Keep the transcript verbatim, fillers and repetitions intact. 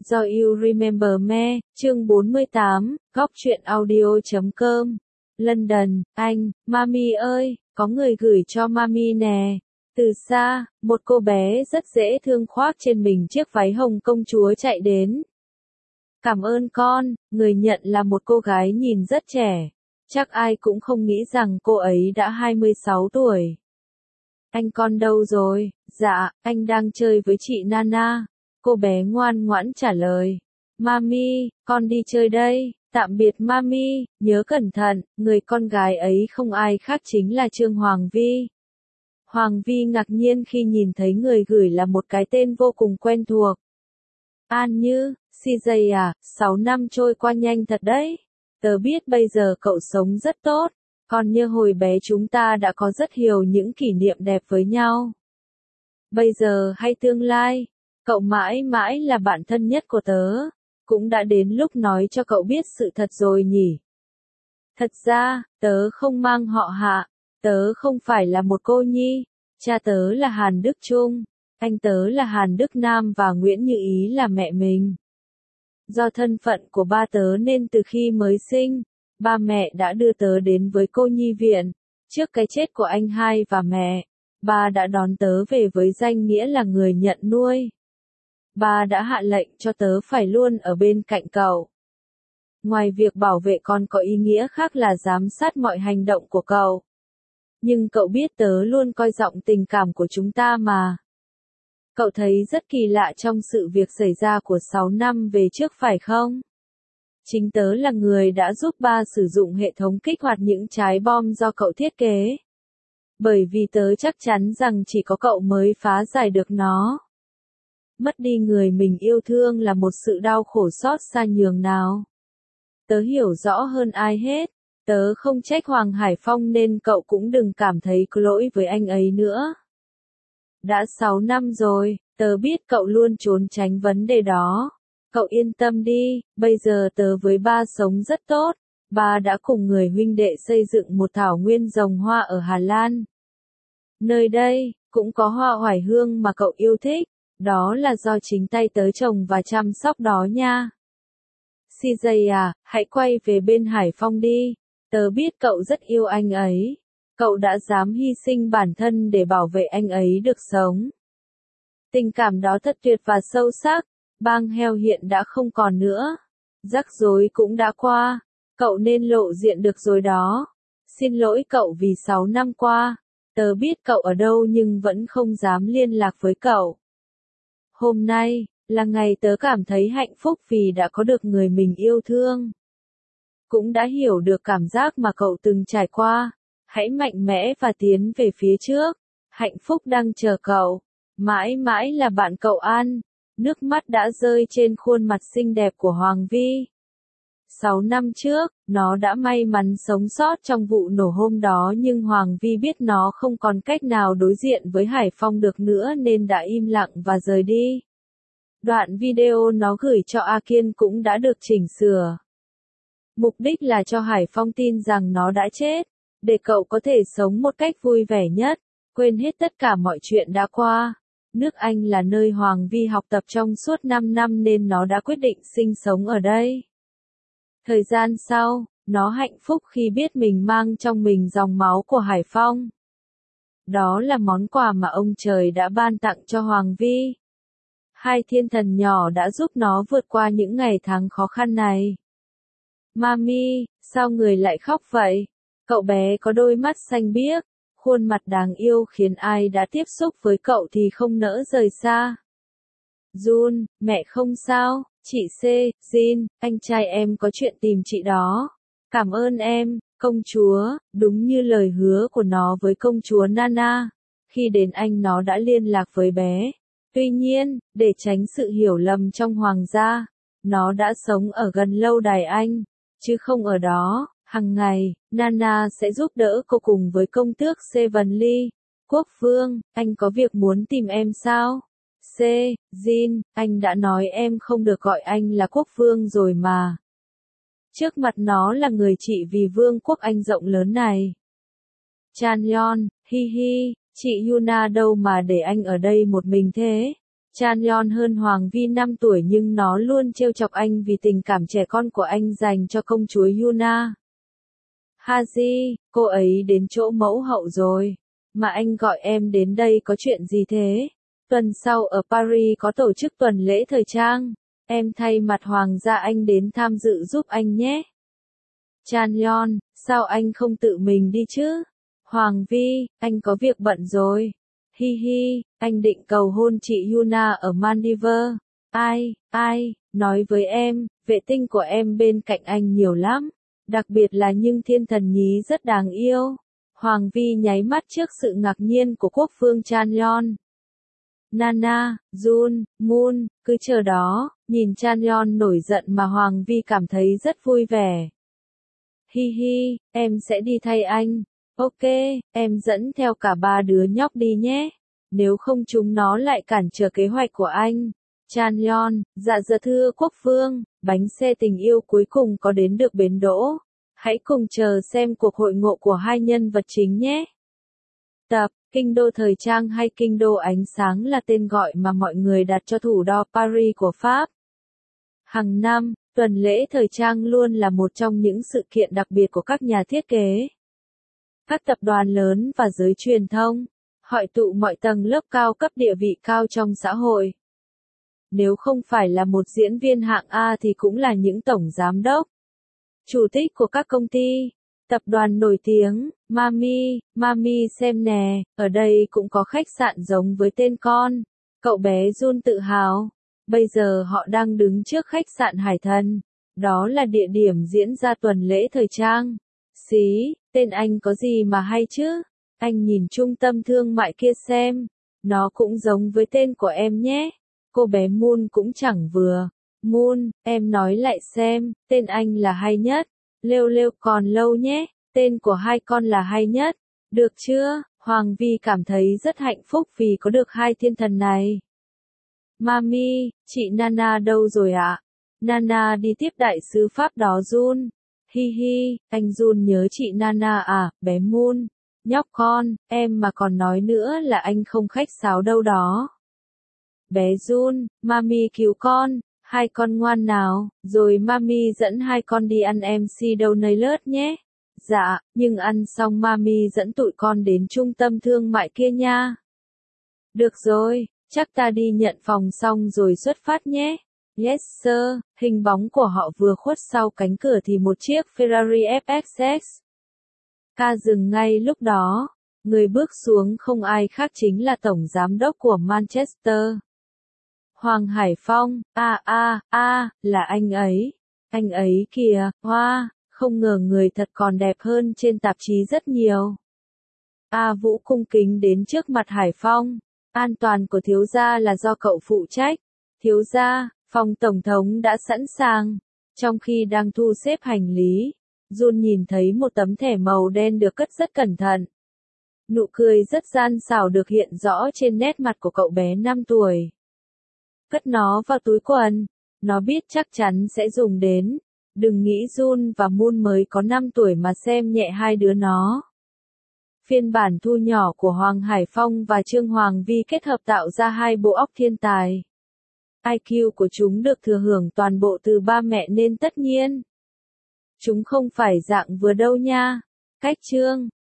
Do You Remember Me, chương bốn mươi tám, góc truyện audio chấm com. London, Anh, Mami ơi, có người gửi cho Mami nè. Từ xa, một cô bé rất dễ thương khoác trên mình chiếc váy hồng công chúa chạy đến. Cảm ơn con, người nhận là một cô gái nhìn rất trẻ. Chắc ai cũng không nghĩ rằng cô ấy đã hai mươi sáu tuổi. Anh con đâu rồi? Dạ, anh đang chơi với chị Nana. Cô bé ngoan ngoãn trả lời. Mami, con đi chơi đây. Tạm biệt Mami, nhớ cẩn thận. Người con gái ấy không ai khác chính là Trương Hoàng Vi. Hoàng Vi ngạc nhiên khi nhìn thấy người gửi là một cái tên vô cùng quen thuộc. An Như, xê giây à, sáu năm trôi qua nhanh thật đấy. Tớ biết bây giờ cậu sống rất tốt. Còn như hồi bé chúng ta đã có rất nhiều những kỷ niệm đẹp với nhau. Bây giờ hay tương lai, cậu mãi mãi là bạn thân nhất của tớ. Cũng đã đến lúc nói cho cậu biết sự thật rồi nhỉ. Thật ra, tớ không mang họ Hạ. Tớ không phải là một cô nhi. Cha tớ là Hàn Đức Trung. Anh tớ là Hàn Đức Nam và Nguyễn Như Ý là mẹ mình. Do thân phận của ba tớ nên từ khi mới sinh, ba mẹ đã đưa tớ đến với cô nhi viện. Trước cái chết của anh hai và mẹ, ba đã đón tớ về với danh nghĩa là người nhận nuôi. Ba đã hạ lệnh cho tớ phải luôn ở bên cạnh cậu. Ngoài việc bảo vệ con có ý nghĩa khác là giám sát mọi hành động của cậu. Nhưng cậu biết tớ luôn coi trọng tình cảm của chúng ta mà. Cậu thấy rất kỳ lạ trong sự việc xảy ra của sáu năm về trước phải không? Chính tớ là người đã giúp ba sử dụng hệ thống kích hoạt những trái bom do cậu thiết kế. Bởi vì tớ chắc chắn rằng chỉ có cậu mới phá giải được nó. Mất đi người mình yêu thương là một sự đau khổ xót xa nhường nào. Tớ hiểu rõ hơn ai hết. Tớ không trách Hoàng Hải Phong nên cậu cũng đừng cảm thấy có lỗi với anh ấy nữa. Đã sáu năm rồi, tớ biết cậu luôn trốn tránh vấn đề đó. Cậu yên tâm đi, bây giờ tớ với ba sống rất tốt. Ba đã cùng người huynh đệ xây dựng một thảo nguyên trồng hoa ở Hà Lan. Nơi đây, cũng có hoa oải hương mà cậu yêu thích. Đó là do chính tay tớ trồng và chăm sóc đó nha. xê giây à, hãy quay về bên Hải Phong đi. Tớ biết cậu rất yêu anh ấy. Cậu đã dám hy sinh bản thân để bảo vệ anh ấy được sống. Tình cảm đó thật tuyệt và sâu sắc. Bang heo hiện đã không còn nữa. Rắc rối cũng đã qua. Cậu nên lộ diện được rồi đó. Xin lỗi cậu vì sáu năm qua. Tớ biết cậu ở đâu nhưng vẫn không dám liên lạc với cậu. Hôm nay, là ngày tớ cảm thấy hạnh phúc vì đã có được người mình yêu thương. Cũng đã hiểu được cảm giác mà cậu từng trải qua. Hãy mạnh mẽ và tiến về phía trước. Hạnh phúc đang chờ cậu. Mãi mãi là bạn cậu An. Nước mắt đã rơi trên khuôn mặt xinh đẹp của Hoàng Vi. Sáu năm trước, nó đã may mắn sống sót trong vụ nổ hôm đó nhưng Hoàng Vi biết nó không còn cách nào đối diện với Hải Phong được nữa nên đã im lặng và rời đi. Đoạn video nó gửi cho A Kiên cũng đã được chỉnh sửa. Mục đích là cho Hải Phong tin rằng nó đã chết, để cậu có thể sống một cách vui vẻ nhất, quên hết tất cả mọi chuyện đã qua. Nước Anh là nơi Hoàng Vi học tập trong suốt năm năm nên nó đã quyết định sinh sống ở đây. Thời gian sau, nó hạnh phúc khi biết mình mang trong mình dòng máu của Hải Phong. Đó là món quà mà ông trời đã ban tặng cho Hoàng Vi. Hai thiên thần nhỏ đã giúp nó vượt qua những ngày tháng khó khăn này. Mami, sao người lại khóc vậy? Cậu bé có đôi mắt xanh biếc, khuôn mặt đáng yêu khiến ai đã tiếp xúc với cậu thì không nỡ rời xa. Jun, mẹ không sao, chị C, Jin, anh trai em có chuyện tìm chị đó. Cảm ơn em, công chúa, đúng như lời hứa của nó với công chúa Nana. Khi đến Anh nó đã liên lạc với bé. Tuy nhiên, để tránh sự hiểu lầm trong hoàng gia, nó đã sống ở gần lâu đài Anh, chứ không ở đó. Hằng ngày, Nana sẽ giúp đỡ cô cùng với công tước Seven Lee. Quốc vương, anh có việc muốn tìm em sao? C, Jin, anh đã nói em không được gọi anh là quốc vương rồi mà. Trước mặt nó là người chị vì vương quốc Anh rộng lớn này. Chan Yeon, hi hi, chị Yuna đâu mà để anh ở đây một mình thế? Chanyeol hơn Hoàng Vi năm tuổi nhưng nó luôn trêu chọc anh vì tình cảm trẻ con của anh dành cho công chúa Yuna. Haji, cô ấy đến chỗ mẫu hậu rồi. Mà anh gọi em đến đây có chuyện gì thế? Tuần sau ở Paris có tổ chức tuần lễ thời trang. Em thay mặt hoàng gia anh đến tham dự giúp anh nhé. Chanyeol, sao anh không tự mình đi chứ? Hoàng Vi, anh có việc bận rồi. Hi hi, anh định cầu hôn chị Yuna ở Maldives. Ai, ai, nói với em, vệ tinh của em bên cạnh anh nhiều lắm. Đặc biệt là những thiên thần nhí rất đáng yêu. Hoàng Vi nháy mắt trước sự ngạc nhiên của quốc vương Chanyeol. Nana, Jun, Moon, cứ chờ đó, nhìn Chanyeol nổi giận mà Hoàng Vi cảm thấy rất vui vẻ. Hi hi, em sẽ đi thay anh. Ok, em dẫn theo cả ba đứa nhóc đi nhé. Nếu không chúng nó lại cản trở kế hoạch của anh. Chanyeol, dạ dạ thưa quốc vương, bánh xe tình yêu cuối cùng có đến được bến đỗ. Hãy cùng chờ xem cuộc hội ngộ của hai nhân vật chính nhé. Tập, Kinh đô thời trang hay Kinh đô ánh sáng là tên gọi mà mọi người đặt cho thủ đô Paris của Pháp. Hàng năm, tuần lễ thời trang luôn là một trong những sự kiện đặc biệt của các nhà thiết kế, các tập đoàn lớn và giới truyền thông, hội tụ mọi tầng lớp cao cấp địa vị cao trong xã hội. Nếu không phải là một diễn viên hạng A thì cũng là những tổng giám đốc, chủ tịch của các công ty, tập đoàn nổi tiếng. Mami, Mami xem nè, ở đây cũng có khách sạn giống với tên con. Cậu bé Jun tự hào. Bây giờ họ đang đứng trước khách sạn Hải Thần. Đó là địa điểm diễn ra tuần lễ thời trang. Xí, tên anh có gì mà hay chứ? Anh nhìn trung tâm thương mại kia xem. Nó cũng giống với tên của em nhé. Cô bé Moon cũng chẳng vừa. Moon, em nói lại xem, tên anh là hay nhất. Lêu lêu còn lâu nhé. Tên của hai con là hay nhất. Được chưa? Hoàng Vi cảm thấy rất hạnh phúc vì có được hai thiên thần này. Mami, chị Nana đâu rồi ạ? Nana đi tiếp đại sứ Pháp đó Jun. Hi hi, anh Jun nhớ chị Nana à, bé Moon. Nhóc con, em mà còn nói nữa là anh không khách sáo đâu đó. Bé Jun, Mami cứu con, hai con ngoan nào, rồi Mami dẫn hai con đi ăn em xê Donut nhé. Dạ, nhưng ăn xong Mami dẫn tụi con đến trung tâm thương mại kia nha. Được rồi, chắc ta đi nhận phòng xong rồi xuất phát nhé. Yes sir, hình bóng của họ vừa khuất sau cánh cửa thì một chiếc Ferrari ép ích ích ca dừng ngay lúc đó. Người bước xuống không ai khác chính là tổng giám đốc của Manchester. Hoàng Hải Phong, a a a, là anh ấy. Anh ấy kìa, hoa. Wow. Không ngờ người thật còn đẹp hơn trên tạp chí rất nhiều. A Vũ cung kính đến trước mặt Hải Phong. An toàn của thiếu gia là do cậu phụ trách. Thiếu gia, phòng tổng thống đã sẵn sàng. Trong khi đang thu xếp hành lý, Jun nhìn thấy một tấm thẻ màu đen được cất rất cẩn thận. Nụ cười rất gian xảo được hiện rõ trên nét mặt của cậu bé năm tuổi. Cất nó vào túi quần. Nó biết chắc chắn sẽ dùng đến. Đừng nghĩ Jun và Moon mới có năm tuổi mà xem nhẹ hai đứa nó. Phiên bản thu nhỏ của Hoàng Hải Phong và Trương Hoàng Vi kết hợp tạo ra hai bộ óc thiên tài. i kiu của chúng được thừa hưởng toàn bộ từ ba mẹ nên tất nhiên chúng không phải dạng vừa đâu nha. Cách chương